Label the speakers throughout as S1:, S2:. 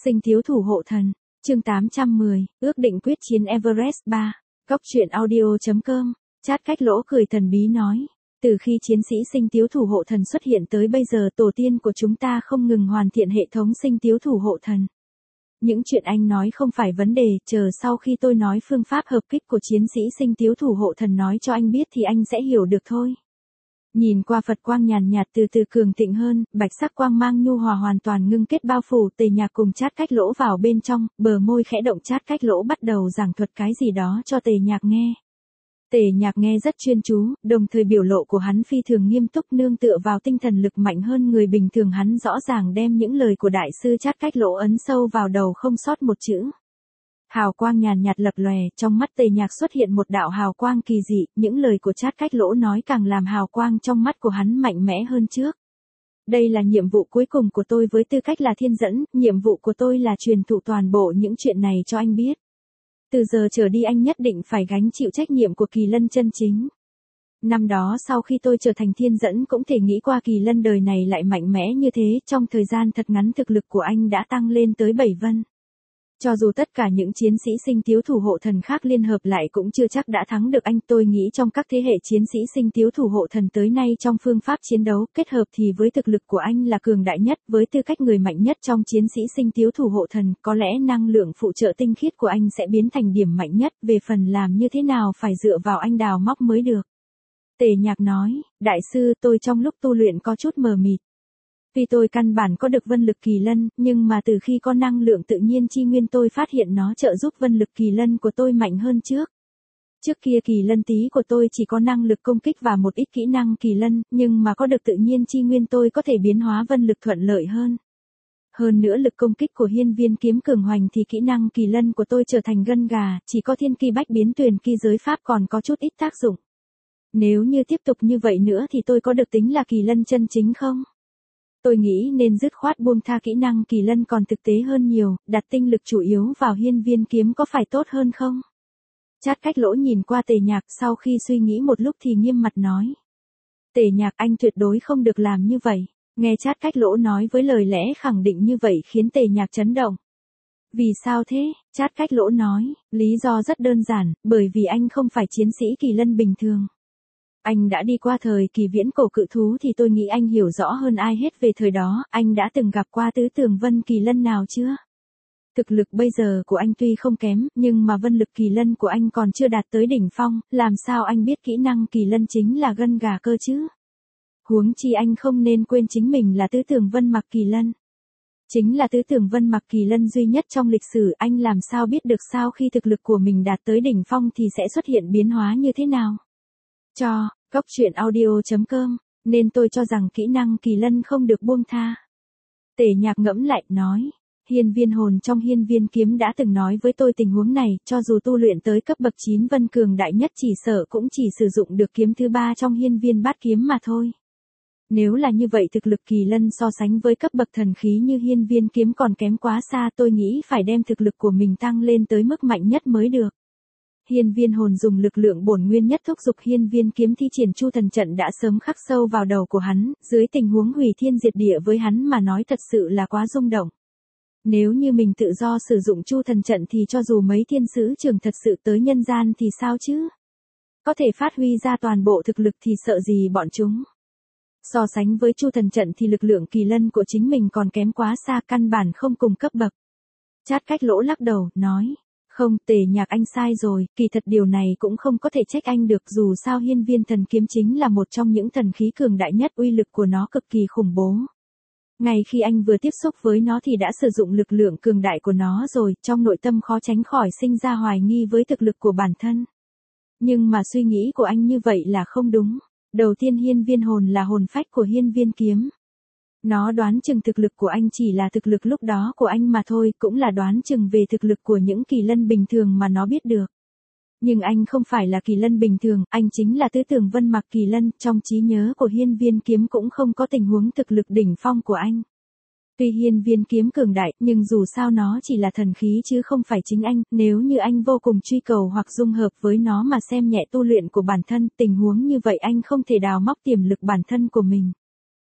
S1: Sinh thiếu thủ hộ thần, chương 810, ước định quyết chiến Everest 3. Cốc truyện audio.com, Chat Cách Lỗ cười thần bí nói. Từ khi chiến sĩ sinh tiếu thủ hộ thần xuất hiện tới bây giờ, tổ tiên của chúng ta không ngừng hoàn thiện hệ thống sinh tiếu thủ hộ thần. Những chuyện anh nói không phải vấn đề, chờ sau khi tôi nói phương pháp hợp kích của chiến sĩ sinh tiếu thủ hộ thần nói cho anh biết thì anh sẽ hiểu được thôi. Nhìn qua Phật quang nhàn nhạt từ từ cường thịnh hơn, bạch sắc quang mang nhu hòa hoàn toàn ngưng kết bao phủ Tề Nhạc cùng Chát Cách Lỗ vào bên trong, bờ môi khẽ động. Chát Cách Lỗ bắt đầu giảng thuật cái gì đó cho Tề Nhạc nghe. Tề Nhạc nghe rất chuyên chú, đồng thời biểu lộ của hắn phi thường nghiêm túc, nương tựa vào tinh thần lực mạnh hơn người bình thường, hắn rõ ràng đem những lời của đại sư Chát Cách Lỗ ấn sâu vào đầu không sót một chữ. Hào quang nhàn nhạt lập lòe, trong mắt Tề Nhạc xuất hiện một đạo hào quang kỳ dị, những lời của Chát Cách Lỗ nói càng làm hào quang trong mắt của hắn mạnh mẽ hơn trước. Đây là nhiệm vụ cuối cùng của tôi với tư cách là thiên dẫn, nhiệm vụ của tôi là truyền thụ toàn bộ những chuyện này cho anh biết. Từ giờ trở đi anh nhất định phải gánh chịu trách nhiệm của Kỳ Lân chân chính. Năm đó sau khi tôi trở thành thiên dẫn cũng thể nghĩ qua Kỳ Lân đời này lại mạnh mẽ như thế, trong thời gian thật ngắn thực lực của anh đã tăng lên tới 7 vân. Cho dù tất cả những chiến sĩ sinh tiếu thủ hộ thần khác liên hợp lại cũng chưa chắc đã thắng được anh. Tôi nghĩ trong các thế hệ chiến sĩ sinh tiếu thủ hộ thần tới nay, trong phương pháp chiến đấu kết hợp thì với thực lực của anh là cường đại nhất, với tư cách người mạnh nhất trong chiến sĩ sinh tiếu thủ hộ thần, có lẽ năng lượng phụ trợ tinh khiết của anh sẽ biến thành điểm mạnh nhất, về phần làm như thế nào phải dựa vào anh đào móc mới được. Tề Nhạc nói, đại sư, tôi trong lúc tu luyện có chút mờ mịt. Vì tôi căn bản có được vân lực Kỳ Lân, nhưng mà từ khi có năng lượng tự nhiên chi nguyên tôi phát hiện nó trợ giúp vân lực Kỳ Lân của tôi mạnh hơn trước. Trước kia Kỳ Lân tí của tôi chỉ có năng lực công kích và một ít kỹ năng Kỳ Lân, nhưng mà có được tự nhiên chi nguyên tôi có thể biến hóa vân lực thuận lợi hơn. Hơn nữa lực công kích của hiên viên kiếm cường hoành thì kỹ năng Kỳ Lân của tôi trở thành gân gà, chỉ có thiên kỳ bách biến tuyền kỳ giới pháp còn có chút ít tác dụng. Nếu như tiếp tục như vậy nữa thì tôi có được tính là Kỳ Lân chân chính không? Tôi nghĩ nên dứt khoát buông tha kỹ năng Kỳ Lân còn thực tế hơn nhiều, đặt tinh lực chủ yếu vào hiên viên kiếm có phải tốt hơn không? Chát Cách Lỗ nhìn qua Tề Nhạc, sau khi suy nghĩ một lúc thì nghiêm mặt nói. Tề Nhạc, anh tuyệt đối không được làm như vậy. Nghe Chát Cách Lỗ nói với lời lẽ khẳng định như vậy khiến Tề Nhạc chấn động. Vì sao thế? Chát Cách Lỗ nói, lý do rất đơn giản, bởi vì anh không phải chiến sĩ Kỳ Lân bình thường. Anh đã đi qua thời kỳ viễn cổ cự thú thì tôi nghĩ anh hiểu rõ hơn ai hết về thời đó. Anh đã từng gặp qua tứ tường vân Kỳ Lân nào chưa? Thực lực bây giờ của anh tuy không kém, nhưng mà vân lực Kỳ Lân của anh còn chưa đạt tới đỉnh phong, làm sao anh biết kỹ năng Kỳ Lân chính là gân gà cơ chứ? Huống chi anh không nên quên chính mình là tứ tường vân mặc Kỳ Lân. Chính là tứ tường vân mặc Kỳ Lân duy nhất trong lịch sử, anh làm sao biết được sau khi thực lực của mình đạt tới đỉnh phong thì sẽ xuất hiện biến hóa như thế nào? Cốc truyện audio.com, nên tôi cho rằng kỹ năng Kỳ Lân không được buông tha. Tề Nhạc ngẫm lại, nói, hiên viên hồn trong hiên viên kiếm đã từng nói với tôi tình huống này, cho dù tu luyện tới cấp bậc 9 vân cường đại nhất chỉ sợ cũng chỉ sử dụng được kiếm thứ 3 trong hiên viên bát kiếm mà thôi. Nếu là như vậy thực lực Kỳ Lân so sánh với cấp bậc thần khí như hiên viên kiếm còn kém quá xa, tôi nghĩ phải đem thực lực của mình tăng lên tới mức mạnh nhất mới được. Hiên viên hồn dùng lực lượng bổn nguyên nhất thúc giục hiên viên kiếm thi triển chu thần trận đã sớm khắc sâu vào đầu của hắn, dưới tình huống hủy thiên diệt địa với hắn mà nói thật sự là quá rung động. Nếu như mình tự do sử dụng chu thần trận thì cho dù mấy thiên sứ trưởng thật sự tới nhân gian thì sao chứ? Có thể phát huy ra toàn bộ thực lực thì sợ gì bọn chúng? So sánh với chu thần trận thì lực lượng Kỳ Lân của chính mình còn kém quá xa, căn bản không cùng cấp bậc. Chát Cách Lỗ lắc đầu, nói. Không, Tề Nhạc, anh sai rồi, kỳ thật điều này cũng không có thể trách anh được, dù sao hiên viên thần kiếm chính là một trong những thần khí cường đại nhất, uy lực của nó cực kỳ khủng bố. Ngay khi anh vừa tiếp xúc với nó thì đã sử dụng lực lượng cường đại của nó rồi, trong nội tâm khó tránh khỏi sinh ra hoài nghi với thực lực của bản thân. Nhưng mà suy nghĩ của anh như vậy là không đúng. Đầu tiên hiên viên hồn là hồn phách của hiên viên kiếm. Nó đoán chừng thực lực của anh chỉ là thực lực lúc đó của anh mà thôi, cũng là đoán chừng về thực lực của những Kỳ Lân bình thường mà nó biết được. Nhưng anh không phải là Kỳ Lân bình thường, anh chính là tứ tường vân mặc Kỳ Lân, trong trí nhớ của hiên viên kiếm cũng không có tình huống thực lực đỉnh phong của anh. Tuy hiên viên kiếm cường đại, nhưng dù sao nó chỉ là thần khí chứ không phải chính anh, nếu như anh vô cùng truy cầu hoặc dung hợp với nó mà xem nhẹ tu luyện của bản thân, tình huống như vậy anh không thể đào móc tiềm lực bản thân của mình.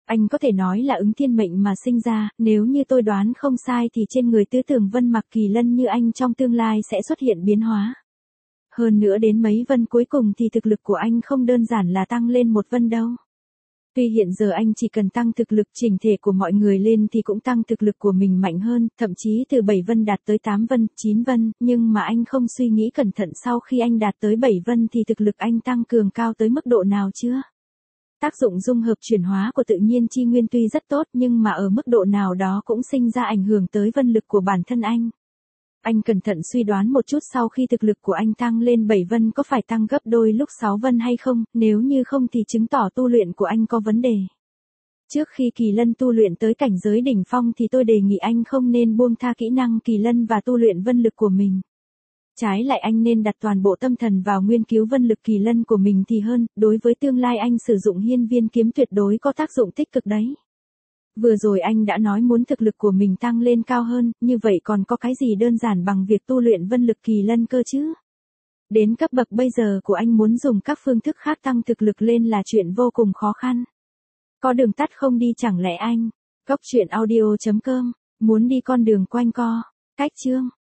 S1: Anh có thể nói là ứng thiên mệnh mà sinh ra, nếu như tôi đoán không sai thì trên người tứ tường vân mặc kỳ lân như anh trong tương lai sẽ xuất hiện biến hóa. Hơn nữa đến mấy vân cuối cùng thì thực lực của anh không đơn giản là tăng lên một vân đâu. Tuy hiện giờ anh chỉ cần tăng thực lực chỉnh thể của mọi người lên thì cũng tăng thực lực của mình mạnh hơn, thậm chí từ 7 vân đạt tới 8 vân, 9 vân, nhưng mà anh không suy nghĩ cẩn thận sau khi anh đạt tới 7 vân thì thực lực anh tăng cường cao tới mức độ nào chưa? Tác dụng dung hợp chuyển hóa của tự nhiên chi nguyên tuy rất tốt nhưng mà ở mức độ nào đó cũng sinh ra ảnh hưởng tới vân lực của bản thân anh. Anh cẩn thận suy đoán một chút sau khi thực lực của anh tăng lên 7 vân có phải tăng gấp đôi lúc 6 vân hay không, nếu như không thì chứng tỏ tu luyện của anh có vấn đề. Trước khi kỳ lân tu luyện tới cảnh giới đỉnh phong thì tôi đề nghị anh không nên buông tha kỹ năng kỳ lân và tu luyện vân lực của mình. Trái lại anh nên đặt toàn bộ tâm thần vào nghiên cứu vân lực kỳ lân của mình thì hơn, đối với tương lai anh sử dụng hiên viên kiếm tuyệt đối có tác dụng tích cực đấy. Vừa rồi anh đã nói muốn thực lực của mình tăng lên cao hơn, như vậy còn có cái gì đơn giản bằng việc tu luyện vân lực kỳ lân cơ chứ? Đến cấp bậc bây giờ của anh muốn dùng các phương thức khác tăng thực lực lên là chuyện vô cùng khó khăn. Có đường tắt không đi chẳng lẽ anh? Cốc truyện audio.com, muốn đi con đường quanh co. Cách chương